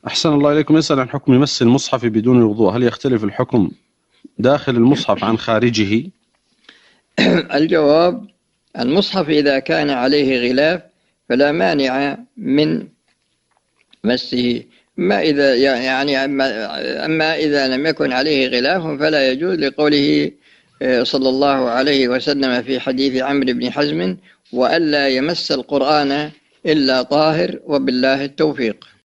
أحسن الله إليكم. يسأل عن حكم مس المصحف بدون وضوء، هل يختلف الحكم داخل المصحف عن خارجه؟ الجواب: المصحف إذا كان عليه غلاف فلا مانع من مسه، أما إذا لم يكن عليه غلاف فلا يجوز، لقوله صلى الله عليه وسلم في حديث عمرو بن حزم: وألا يمس القرآن إلا طاهر، وبالله التوفيق.